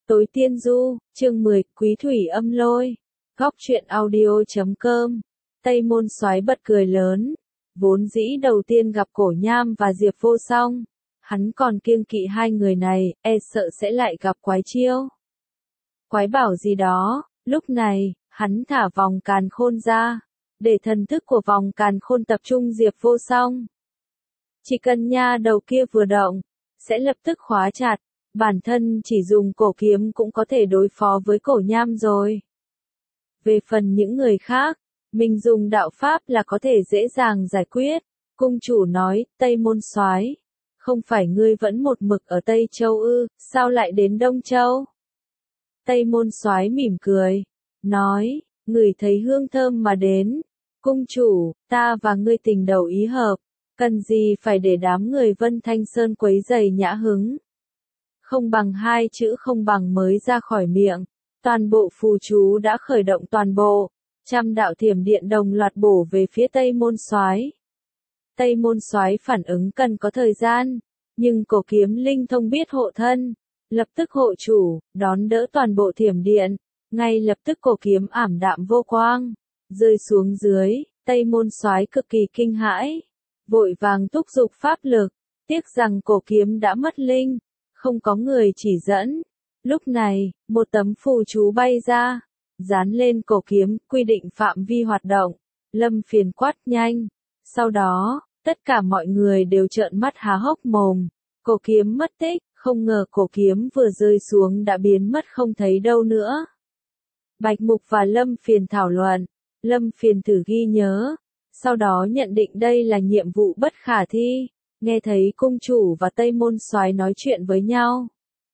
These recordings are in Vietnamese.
Tối Tiên Du, chương 10, Quý Thủy Âm Lôi. Góc truyện audio.com. Tây Môn Soái bật cười lớn. Vốn dĩ đầu tiên gặp Cổ Nham và Diệp Vô Song, hắn còn kiêng kỵ hai người này, sợ sẽ lại gặp quái chiêu. Quái bảo gì đó, lúc này, hắn thả vòng càn khôn ra, để thần thức của vòng càn khôn tập trung Diệp Vô Song. Chỉ cần nha đầu kia vừa động, sẽ lập tức khóa chặt. Bản thân chỉ dùng cổ kiếm cũng có thể đối phó với Cổ Nham rồi. Về phần những người khác, mình dùng đạo pháp là có thể dễ dàng giải quyết. Cung chủ nói, Tây Môn Soái, không phải ngươi vẫn một mực ở Tây Châu ư, sao lại đến Đông Châu? Tây Môn Soái mỉm cười, nói, ngửi thấy hương thơm mà đến. Cung chủ, ta và ngươi tình đầu ý hợp, cần gì phải để đám người Vân Thanh Sơn quấy rầy nhã hứng. Không bằng hai chữ không bằng mới ra khỏi miệng, toàn bộ phù chú đã khởi động toàn bộ, trăm đạo thiểm điện đồng loạt bổ về phía Tây Môn Soái. Tây Môn Soái phản ứng cần có thời gian, nhưng cổ kiếm linh thông biết hộ thân, lập tức hộ chủ, đón đỡ toàn bộ thiểm điện, ngay lập tức cổ kiếm ảm đạm vô quang, rơi xuống dưới. Tây Môn Soái cực kỳ kinh hãi, vội vàng thúc giục pháp lực, tiếc rằng cổ kiếm đã mất linh. Không có người chỉ dẫn. Lúc này, một tấm phù chú bay ra, dán lên cổ kiếm, quy định phạm vi hoạt động. Lâm Phiền quát nhanh. Sau đó, tất cả mọi người đều trợn mắt há hốc mồm. Cổ kiếm mất tích, không ngờ cổ kiếm vừa rơi xuống đã biến mất không thấy đâu nữa. Bạch Mục và Lâm Phiền thảo luận. Lâm Phiền thử ghi nhớ, sau đó nhận định đây là nhiệm vụ bất khả thi. Nghe thấy cung chủ và Tây Môn Soái nói chuyện với nhau.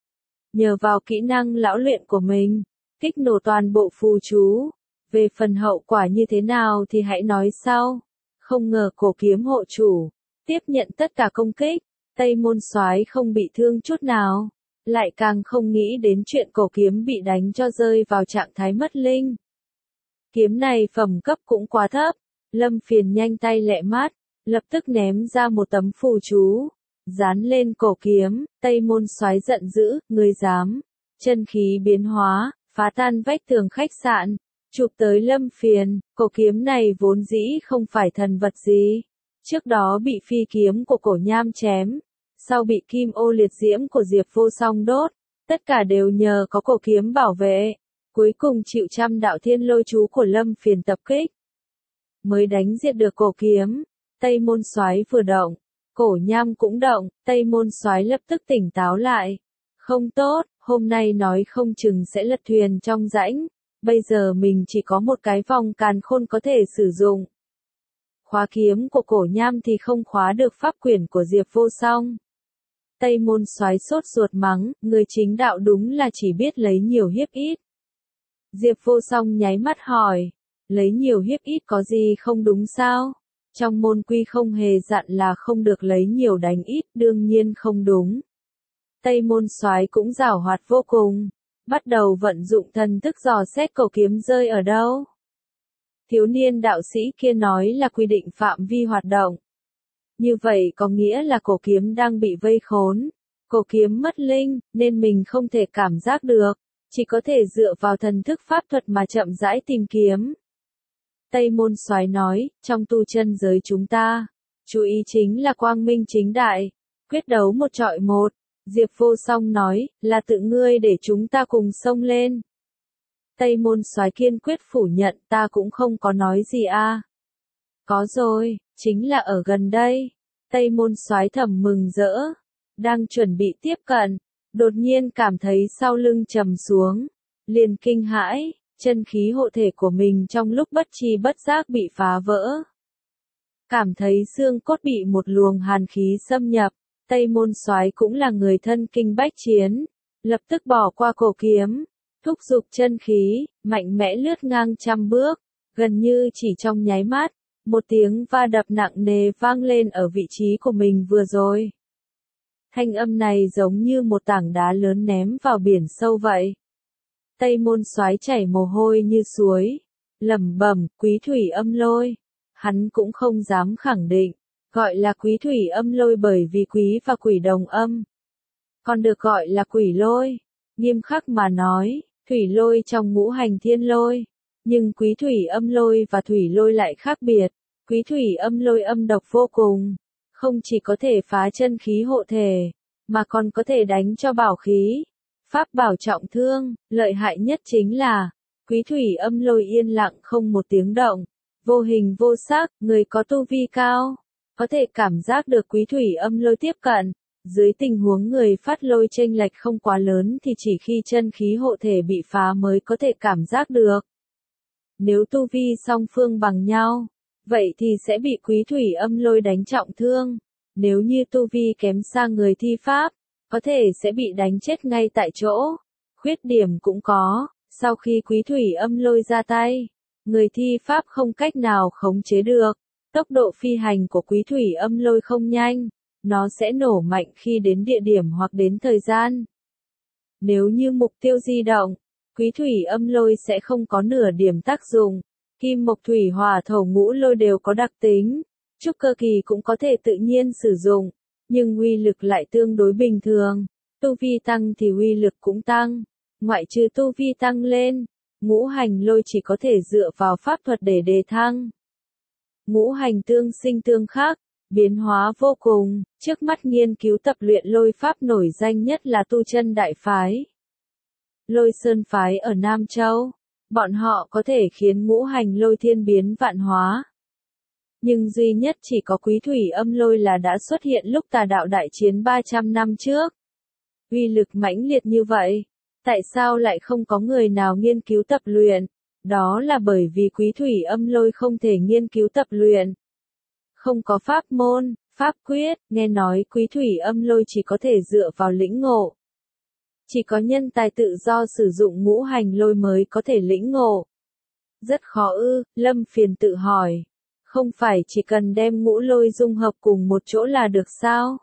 Nhờ vào kỹ năng lão luyện của mình, kích nổ toàn bộ phù chú. Về phần hậu quả như thế nào thì hãy nói sau. Không ngờ cổ kiếm hộ chủ, tiếp nhận tất cả công kích. Tây Môn Soái không bị thương chút nào, lại càng không nghĩ đến chuyện cổ kiếm bị đánh cho rơi vào trạng thái mất linh. Kiếm này phẩm cấp cũng quá thấp. Lâm Phiền nhanh tay lẹ mắt, lập tức ném ra một tấm phù chú, dán lên cổ kiếm. Tây Môn Soái giận dữ, ngươi dám? Chân khí biến hóa, phá tan vách tường khách sạn, chụp tới Lâm Phiền. Cổ kiếm này vốn dĩ không phải thần vật gì, trước đó bị phi kiếm của Cổ Nham chém, sau bị kim ô liệt diễm của Diệp Vô Song đốt, tất cả đều nhờ có cổ kiếm bảo vệ, cuối cùng chịu trăm đạo thiên lôi chú của Lâm Phiền tập kích, mới đánh diệt được cổ kiếm. Tây Môn Soái vừa động, Cổ Nham cũng động. Tây Môn Soái lập tức tỉnh táo lại. Không tốt, hôm nay nói không chừng sẽ lật thuyền trong rãnh. Bây giờ mình chỉ có một cái vòng càn khôn có thể sử dụng. Khóa kiếm của Cổ Nham thì không khóa được pháp quyển của Diệp Vô Song. Tây Môn Soái sốt ruột mắng, người chính đạo đúng là chỉ biết lấy nhiều hiếp ít. Diệp Vô Song nháy mắt hỏi, lấy nhiều hiếp ít có gì không đúng sao? Trong môn quy không hề dặn là không được lấy nhiều đánh ít, đương nhiên không đúng. Tây Môn Soái cũng giảo hoạt vô cùng, bắt đầu vận dụng thần thức dò xét cổ kiếm rơi ở đâu. Thiếu niên đạo sĩ kia nói là quy định phạm vi hoạt động. Như vậy có nghĩa là cổ kiếm đang bị vây khốn. Cổ kiếm mất linh, nên mình không thể cảm giác được, chỉ có thể dựa vào thần thức pháp thuật mà chậm rãi tìm kiếm. Tây Môn Soái nói, trong tu chân giới chúng ta, chú ý chính là quang minh chính đại, quyết đấu một trọi một. Diệp Vô Song nói, là tự ngươi để chúng ta cùng xông lên. Tây Môn Soái kiên quyết phủ nhận, ta cũng không có nói gì a. Có rồi, chính là ở gần đây. Tây Môn Soái thầm mừng rỡ, đang chuẩn bị tiếp cận, đột nhiên cảm thấy sau lưng trầm xuống, liền kinh hãi. Chân khí hộ thể của mình trong lúc bất tri bất giác bị phá vỡ. Cảm thấy xương cốt bị một luồng hàn khí xâm nhập, Tây Môn Soái cũng là người thân kinh bách chiến, lập tức bỏ qua cổ kiếm, thúc giục chân khí, mạnh mẽ lướt ngang trăm bước, gần như chỉ trong nháy mắt, một tiếng va đập nặng nề vang lên ở vị trí của mình vừa rồi. Thanh âm này giống như một tảng đá lớn ném vào biển sâu vậy. Tây Môn Soái chảy mồ hôi như suối, lẩm bẩm, Quý Thủy Âm Lôi. Hắn cũng không dám khẳng định, gọi là Quý Thủy Âm Lôi bởi vì quý và quỷ đồng âm, còn được gọi là quỷ lôi. Nghiêm khắc mà nói, thủy lôi trong ngũ hành thiên lôi, nhưng quý thủy âm lôi và thủy lôi lại khác biệt. Quý thủy âm lôi âm độc vô cùng, không chỉ có thể phá chân khí hộ thể, mà còn có thể đánh cho bảo khí, pháp bảo trọng thương. Lợi hại nhất chính là, quý thủy âm lôi yên lặng không một tiếng động, vô hình vô sắc. Người có tu vi cao, có thể cảm giác được quý thủy âm lôi tiếp cận. Dưới tình huống người phát lôi chênh lệch không quá lớn thì chỉ khi chân khí hộ thể bị phá mới có thể cảm giác được. Nếu tu vi song phương bằng nhau, vậy thì sẽ bị quý thủy âm lôi đánh trọng thương. Nếu như tu vi kém xa người thi pháp, có thể sẽ bị đánh chết ngay tại chỗ. Khuyết điểm cũng có, sau khi quý thủy âm lôi ra tay, người thi pháp không cách nào khống chế được. Tốc độ phi hành của quý thủy âm lôi không nhanh, nó sẽ nổ mạnh khi đến địa điểm hoặc đến thời gian. Nếu như mục tiêu di động, quý thủy âm lôi sẽ không có nửa điểm tác dụng. Kim mộc thủy hỏa thổ ngũ lôi đều có đặc tính, trúc cơ kỳ cũng có thể tự nhiên sử dụng, nhưng uy lực lại tương đối bình thường. Tu vi tăng thì uy lực cũng tăng, ngoại trừ tu vi tăng lên, ngũ hành lôi chỉ có thể dựa vào pháp thuật để đề thăng. Ngũ hành tương sinh tương khắc, biến hóa vô cùng. Trước mắt nghiên cứu tập luyện lôi pháp nổi danh nhất là Tu Chân Đại Phái, Lôi Sơn Phái ở Nam Châu. Bọn họ có thể khiến ngũ hành lôi thiên biến vạn hóa. Nhưng duy nhất chỉ có quý thủy âm lôi là đã xuất hiện lúc Tà đạo đại chiến 300 năm trước. Uy lực mãnh liệt như vậy, tại sao lại không có người nào nghiên cứu tập luyện? Đó là bởi vì quý thủy âm lôi không thể nghiên cứu tập luyện. Không có pháp môn, pháp quyết, nghe nói quý thủy âm lôi chỉ có thể dựa vào lĩnh ngộ. Chỉ có nhân tài tự do sử dụng ngũ hành lôi mới có thể lĩnh ngộ. Rất khó ư? Lâm Phiền tự hỏi. Không phải chỉ cần đem ngũ lôi dung hợp cùng một chỗ là được sao?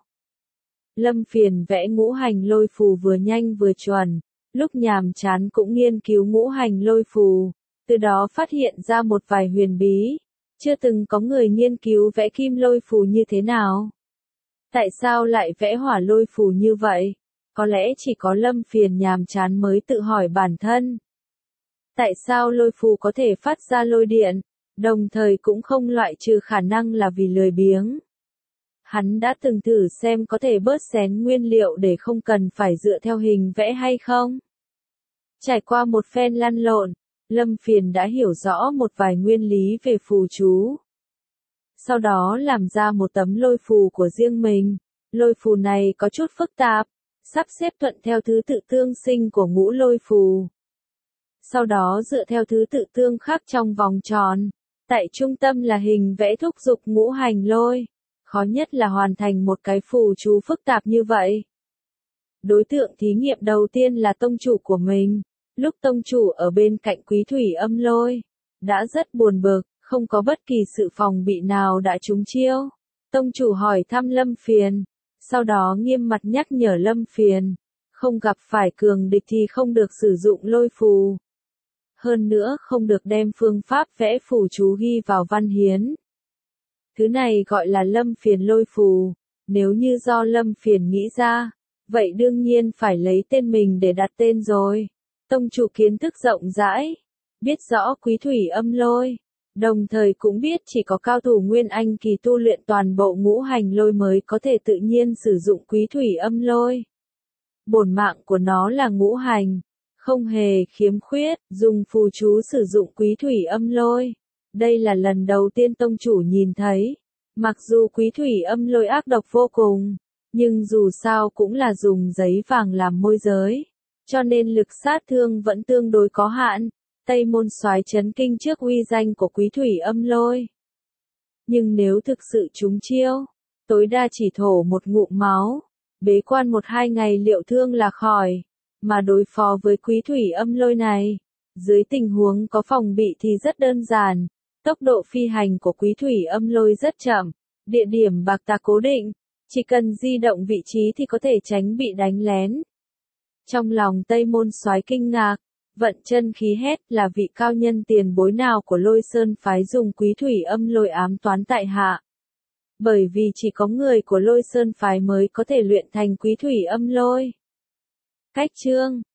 Lâm Phiền vẽ ngũ hành lôi phù vừa nhanh vừa chuẩn, lúc nhàm chán cũng nghiên cứu ngũ hành lôi phù, từ đó phát hiện ra một vài huyền bí. Chưa từng có người nghiên cứu vẽ kim lôi phù như thế nào. Tại sao lại vẽ hỏa lôi phù như vậy? Có lẽ chỉ có Lâm Phiền nhàm chán mới tự hỏi bản thân. Tại sao lôi phù có thể phát ra lôi điện, đồng thời cũng không loại trừ khả năng là vì lười biếng. Hắn đã từng thử xem có thể bớt xén nguyên liệu để không cần phải dựa theo hình vẽ hay không. Trải qua một phen lăn lộn, Lâm Phiền đã hiểu rõ một vài nguyên lý về phù chú. Sau đó làm ra một tấm lôi phù của riêng mình. Lôi phù này có chút phức tạp, sắp xếp thuận theo thứ tự tương sinh của ngũ lôi phù. Sau đó dựa theo thứ tự tương khắc trong vòng tròn. Tại trung tâm là hình vẽ thúc giục ngũ hành lôi. Khó nhất là hoàn thành một cái phù chú phức tạp như vậy. Đối tượng thí nghiệm đầu tiên là tông chủ của mình. Lúc tông chủ ở bên cạnh quý thủy âm lôi, đã rất buồn bực, không có bất kỳ sự phòng bị nào đã trúng chiêu. Tông chủ hỏi thăm Lâm Phiền, sau đó nghiêm mặt nhắc nhở Lâm Phiền, không gặp phải cường địch thì không được sử dụng lôi phù. Hơn nữa không được đem phương pháp vẽ phù chú ghi vào văn hiến. Thứ này gọi là Lâm Phiền lôi phù, nếu như do Lâm Phiền nghĩ ra, vậy đương nhiên phải lấy tên mình để đặt tên rồi. Tông chủ kiến thức rộng rãi, biết rõ quý thủy âm lôi, đồng thời cũng biết chỉ có cao thủ Nguyên Anh kỳ tu luyện toàn bộ ngũ hành lôi mới có thể tự nhiên sử dụng quý thủy âm lôi. Bổn mạng của nó là ngũ hành, không hề khiếm khuyết, dùng phù chú sử dụng quý thủy âm lôi. Đây là lần đầu tiên tông chủ nhìn thấy. Mặc dù quý thủy âm lôi ác độc vô cùng, nhưng dù sao cũng là dùng giấy vàng làm môi giới, cho nên lực sát thương vẫn tương đối có hạn. Tây Môn Soái chấn kinh trước uy danh của quý thủy âm lôi. Nhưng nếu thực sự trúng chiêu, tối đa chỉ thổ một ngụm máu, bế quan 1-2 ngày liệu thương là khỏi. Mà đối phó với quý thủy âm lôi này, dưới tình huống có phòng bị thì rất đơn giản. Tốc độ phi hành của quý thủy âm lôi rất chậm, địa điểm bạc tà cố định, chỉ cần di động vị trí thì có thể tránh bị đánh lén. Trong lòng Tây Môn Soái kinh ngạc, vận chân khí hét là vị cao nhân tiền bối nào của Lôi Sơn phái dùng quý thủy âm lôi ám toán tại hạ. Bởi vì chỉ có người của Lôi Sơn phái mới có thể luyện thành quý thủy âm lôi. Cách chương